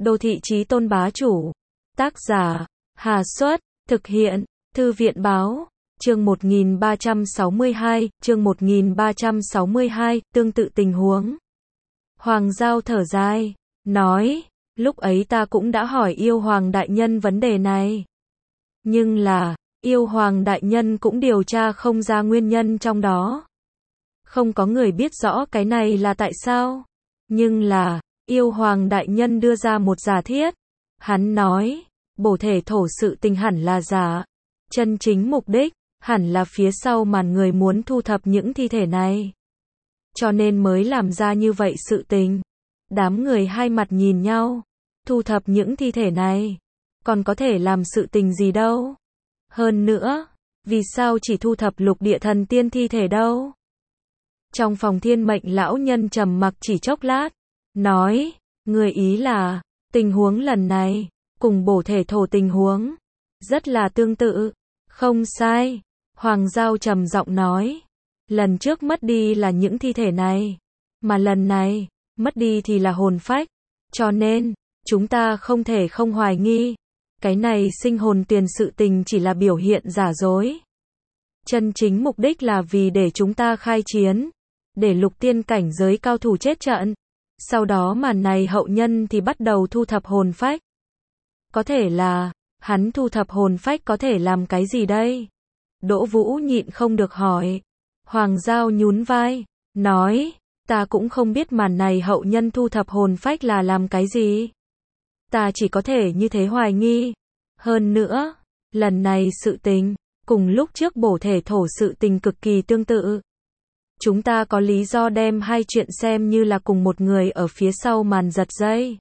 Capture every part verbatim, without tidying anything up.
Đô thị chí tôn bá chủ. Tác giả, Hà Xuất, thực hiện, Thư viện Báo. Chương một nghìn ba trăm sáu mươi hai, chương một nghìn ba trăm sáu mươi hai, tương tự tình huống. Hoàng Giao thở dài, nói, lúc ấy ta cũng đã hỏi yêu hoàng đại nhân vấn đề này. Nhưng là, yêu hoàng đại nhân cũng điều tra không ra nguyên nhân trong đó. Không có người biết rõ cái này là tại sao. Nhưng là, yêu hoàng đại nhân đưa ra một giả thiết. Hắn nói, bổ thể thổ sự tình hẳn là giả. Chân chính mục đích, hẳn là phía sau màn người muốn thu thập những thi thể này. Cho nên mới làm ra như vậy sự tình. Đám người hai mặt nhìn nhau. Thu thập những thi thể này. Còn có thể làm sự tình gì đâu. Hơn nữa, vì sao chỉ thu thập lục địa thần tiên thi thể đâu? Trong phòng thiên mệnh lão nhân trầm mặc chỉ chốc lát. Nói, người ý là, tình huống lần này, cùng bổ thể thổ tình huống. Rất là tương tự. Không sai. Hoàng Giao trầm giọng nói. Lần trước mất đi là những thi thể này. Mà lần này, mất đi thì là hồn phách. Cho nên, chúng ta không thể không hoài nghi. Cái này sinh hồn tiền sự tình chỉ là biểu hiện giả dối. Chân chính mục đích là vì để chúng ta khai chiến. Để lục tiên cảnh giới cao thủ chết trận. Sau đó màn này hậu nhân thì bắt đầu thu thập hồn phách. Có thể là, hắn thu thập hồn phách có thể làm cái gì đây? Đỗ Vũ nhịn không được hỏi. Hoàng Giao nhún vai, nói, ta cũng không biết màn này hậu nhân thu thập hồn phách là làm cái gì. Ta chỉ có thể như thế hoài nghi. Hơn nữa, lần này sự tình, cùng lúc trước bổ thể thổ sự tình cực kỳ tương tự. Chúng ta có lý do đem hai chuyện xem như là cùng một người ở phía sau màn giật dây.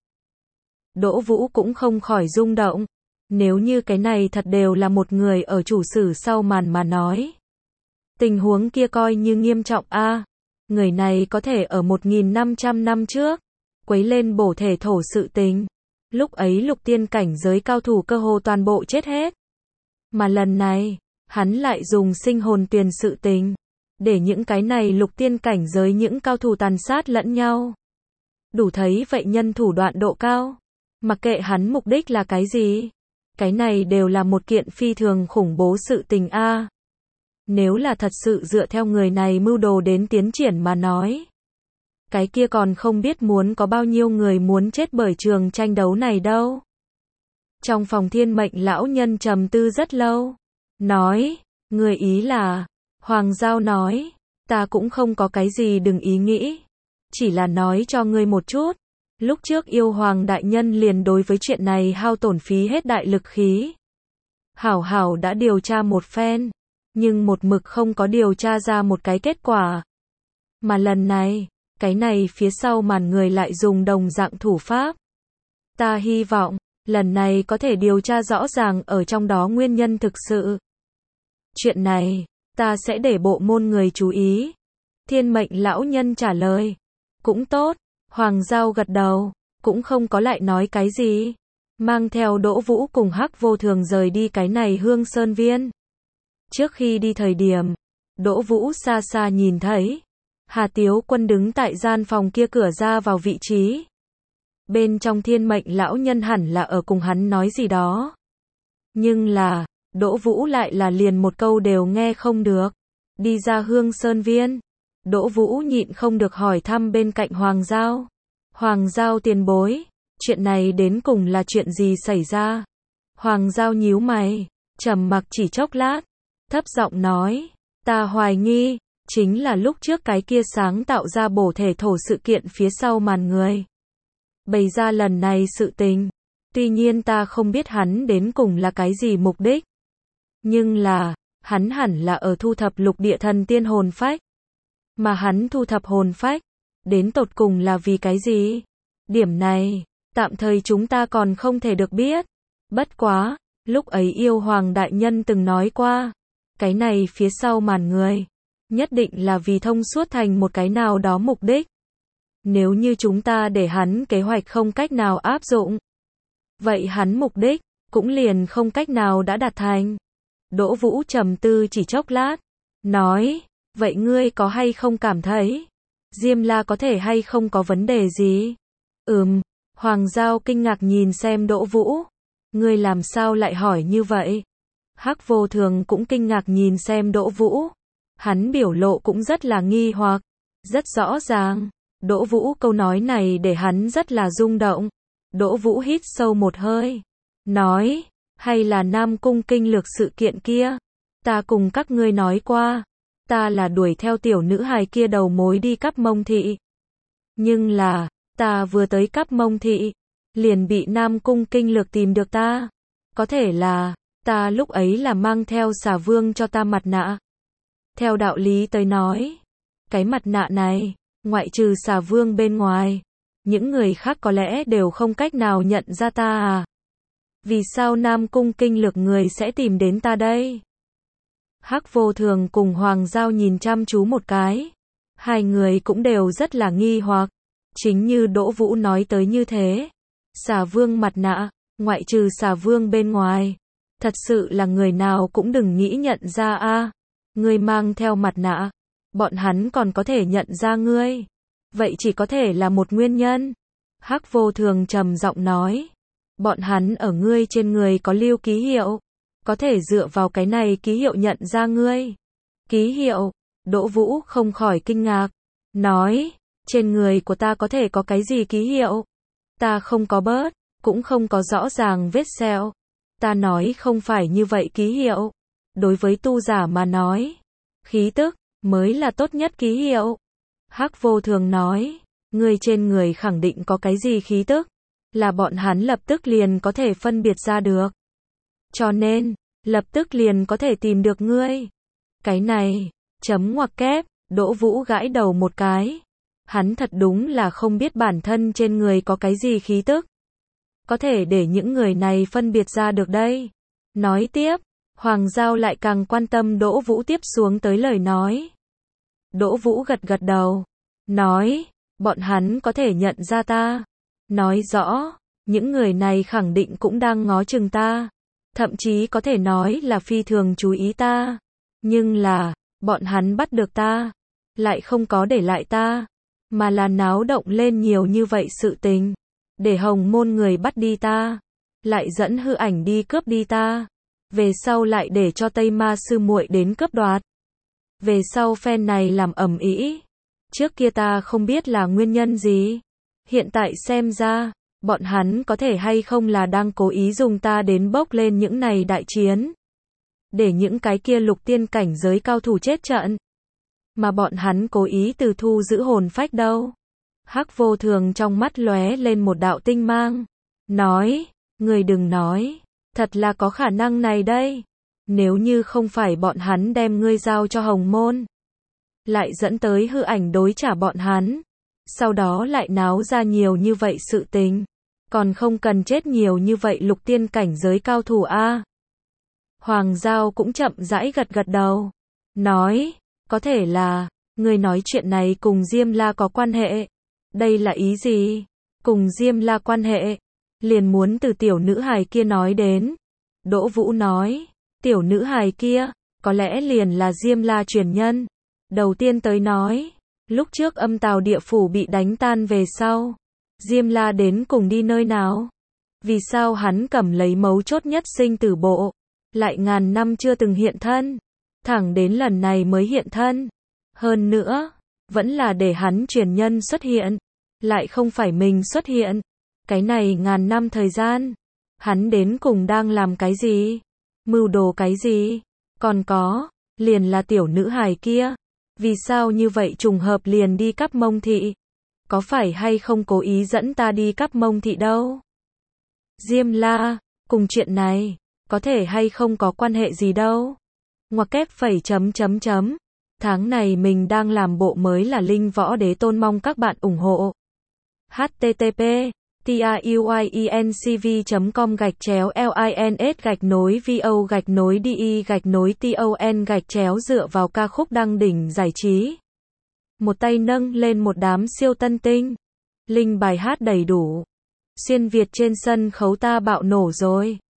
Đỗ Vũ cũng không khỏi rung động. Nếu như cái này thật đều là một người ở chủ sử sau màn mà nói. Tình huống kia coi như nghiêm trọng a. À, người này có thể ở một nghìn năm trăm năm trước, quấy lên bổ thể thổ sự tình. Lúc ấy lục tiên cảnh giới cao thủ cơ hồ toàn bộ chết hết. Mà lần này, hắn lại dùng sinh hồn tuyền sự tình. Để những cái này lục tiên cảnh giới những cao thủ tàn sát lẫn nhau. Đủ thấy vậy nhân thủ đoạn độ cao. Mặc kệ hắn mục đích là cái gì. Cái này đều là một kiện phi thường khủng bố sự tình a. À, nếu là thật sự dựa theo người này mưu đồ đến tiến triển mà nói. Cái kia còn không biết muốn có bao nhiêu người muốn chết bởi trường tranh đấu này đâu. Trong phòng thiên mệnh lão nhân trầm tư rất lâu. Nói, người ý là, Hoàng Giao nói, ta cũng không có cái gì đừng ý nghĩ. Chỉ là nói cho ngươi một chút. Lúc trước yêu hoàng đại nhân liền đối với chuyện này hao tổn phí hết đại lực khí. Hảo hảo đã điều tra một phen. Nhưng một mực không có điều tra ra một cái kết quả. Mà lần này, cái này phía sau màn người lại dùng đồng dạng thủ pháp. Ta hy vọng, lần này có thể điều tra rõ ràng ở trong đó nguyên nhân thực sự. Chuyện này, ta sẽ để bộ môn người chú ý. Thiên mệnh lão nhân trả lời. Cũng tốt, Hoàng Giao gật đầu, cũng không có lại nói cái gì. Mang theo Đỗ Vũ cùng Hắc Vô Thường rời đi cái này Hương Sơn Viên. Trước khi đi thời điểm, Đỗ Vũ xa xa nhìn thấy. Hà Tiếu Quân đứng tại gian phòng kia cửa ra vào vị trí. Bên trong thiên mệnh lão nhân hẳn là ở cùng hắn nói gì đó. Nhưng là, Đỗ Vũ lại là liền một câu đều nghe không được. Đi ra Hương Sơn Viên. Đỗ Vũ nhịn không được hỏi thăm bên cạnh Hoàng Giao. Hoàng Giao tiền bối, chuyện này đến cùng là chuyện gì xảy ra? Hoàng Giao nhíu mày, trầm mặc chỉ chốc lát, thấp giọng nói, ta hoài nghi, chính là lúc trước cái kia sáng tạo ra bổ thể thổ sự kiện phía sau màn người. Bày ra lần này sự tình, tuy nhiên ta không biết hắn đến cùng là cái gì mục đích. Nhưng là, hắn hẳn là ở thu thập lục địa thần tiên hồn phách. Mà hắn thu thập hồn phách, đến tột cùng là vì cái gì? Điểm này, tạm thời chúng ta còn không thể được biết. Bất quá, lúc ấy yêu hoàng đại nhân từng nói qua, cái này phía sau màn người, nhất định là vì thông suốt thành một cái nào đó mục đích. Nếu như chúng ta để hắn kế hoạch không cách nào áp dụng, vậy hắn mục đích, cũng liền không cách nào đã đạt thành. Đỗ Vũ trầm tư chỉ chốc lát, nói, vậy ngươi có hay không cảm thấy, Diêm La có thể hay không có vấn đề gì? Ừm, Hoàng Giao kinh ngạc nhìn xem Đỗ Vũ. Ngươi làm sao lại hỏi như vậy? Hắc Vô Thường cũng kinh ngạc nhìn xem Đỗ Vũ. Hắn biểu lộ cũng rất là nghi hoặc. Rất rõ ràng. Đỗ Vũ câu nói này để hắn rất là rung động. Đỗ Vũ hít sâu một hơi. Nói, hay là Nam Cung kinh lược sự kiện kia? Ta cùng các ngươi nói qua. Ta là đuổi theo tiểu nữ hài kia đầu mối đi Cáp Mông Thị. Nhưng là, ta vừa tới Cáp Mông Thị, liền bị Nam Cung kinh lược tìm được ta. Có thể là, ta lúc ấy là mang theo Xà Vương cho ta mặt nạ. Theo đạo lý tới nói, cái mặt nạ này, ngoại trừ Xà Vương bên ngoài, những người khác có lẽ đều không cách nào nhận ra ta à. Vì sao Nam Cung kinh lược người sẽ tìm đến ta đây? Hắc Vô Thường cùng Hoàng Giao nhìn chăm chú một cái. Hai người cũng đều rất là nghi hoặc. Chính như Đỗ Vũ nói tới như thế. Xà Vương mặt nạ, ngoại trừ Xà Vương bên ngoài. Thật sự là người nào cũng đừng nghĩ nhận ra a. Ngươi mang theo mặt nạ, bọn hắn còn có thể nhận ra ngươi. Vậy chỉ có thể là một nguyên nhân. Hắc Vô Thường trầm giọng nói. Bọn hắn ở ngươi trên người có lưu ký hiệu. Có thể dựa vào cái này ký hiệu nhận ra ngươi. Ký hiệu? Đỗ Vũ không khỏi kinh ngạc. Nói, trên người của ta có thể có cái gì ký hiệu? Ta không có bớt, cũng không có rõ ràng vết sẹo. Ta nói không phải như vậy ký hiệu. Đối với tu giả mà nói, khí tức mới là tốt nhất ký hiệu. Hắc Vô Thường nói, ngươi trên người khẳng định có cái gì khí tức, là bọn hắn lập tức liền có thể phân biệt ra được. Cho nên, lập tức liền có thể tìm được ngươi. Cái này, chấm ngoặc kép, Đỗ Vũ gãi đầu một cái. Hắn thật đúng là không biết bản thân trên người có cái gì khí tức. Có thể để những người này phân biệt ra được đây. Nói tiếp, Hoàng Giao lại càng quan tâm Đỗ Vũ tiếp xuống tới lời nói. Đỗ Vũ gật gật đầu. Nói, bọn hắn có thể nhận ra ta. Nói rõ, những người này khẳng định cũng đang ngó chừng ta. Thậm chí có thể nói là phi thường chú ý ta. Nhưng là, bọn hắn bắt được ta. Lại không có để lại ta. Mà là náo động lên nhiều như vậy sự tình. Để Hồng Môn người bắt đi ta. Lại dẫn hư ảnh đi cướp đi ta. Về sau lại để cho Tây Ma sư muội đến cướp đoạt. Về sau phen này làm ầm ĩ. Trước kia ta không biết là nguyên nhân gì. Hiện tại xem ra, bọn hắn có thể hay không là đang cố ý dùng ta đến bốc lên những này đại chiến. Để những cái kia lục tiên cảnh giới cao thủ chết trận. Mà bọn hắn cố ý từ thu giữ hồn phách đâu. Hắc Vô Thường trong mắt lóe lên một đạo tinh mang. Nói, người đừng nói. Thật là có khả năng này đây. Nếu như không phải bọn hắn đem ngươi giao cho Hồng Môn. Lại dẫn tới hư ảnh đối trả bọn hắn. Sau đó lại náo ra nhiều như vậy sự tình. Còn không cần chết nhiều như vậy lục tiên cảnh giới cao thủ a. Hoàng Giao cũng chậm rãi gật gật đầu. Nói, có thể là, người nói chuyện này cùng Diêm La có quan hệ. Đây là ý gì? Cùng Diêm La quan hệ. Liền muốn từ tiểu nữ hài kia nói đến. Đỗ Vũ nói, tiểu nữ hài kia, có lẽ liền là Diêm La truyền nhân. Đầu tiên tới nói, lúc trước Âm Tào địa phủ bị đánh tan về sau. Diêm La đến cùng đi nơi nào? Vì sao hắn cầm lấy mấu chốt nhất sinh tử bộ? Lại ngàn năm chưa từng hiện thân. Thẳng đến lần này mới hiện thân. Hơn nữa, vẫn là để hắn truyền nhân xuất hiện. Lại không phải mình xuất hiện. Cái này ngàn năm thời gian. Hắn đến cùng đang làm cái gì? Mưu đồ cái gì? Còn có, liền là tiểu nữ hài kia. Vì sao như vậy trùng hợp liền đi Cáp Mông Thị? Có phải hay không cố ý dẫn ta đi Cáp Mông Thị đâu? Diêm La, cùng chuyện này, có thể hay không có quan hệ gì đâu? Ngoặc kép phẩy chấm chấm chấm. Tháng này mình đang làm bộ mới là Linh Võ Đế Tôn, mong các bạn ủng hộ. H T T P TIUYENCV chấm com gạch chéo LINS gạch nối VO gạch nối DE gạch nối TON gạch chéo dựa vào ca khúc đăng đỉnh giải trí. Một tay nâng lên một đám siêu tân tinh. Linh bài hát đầy đủ. Xuyên Việt trên sân khấu ta bạo nổ rồi.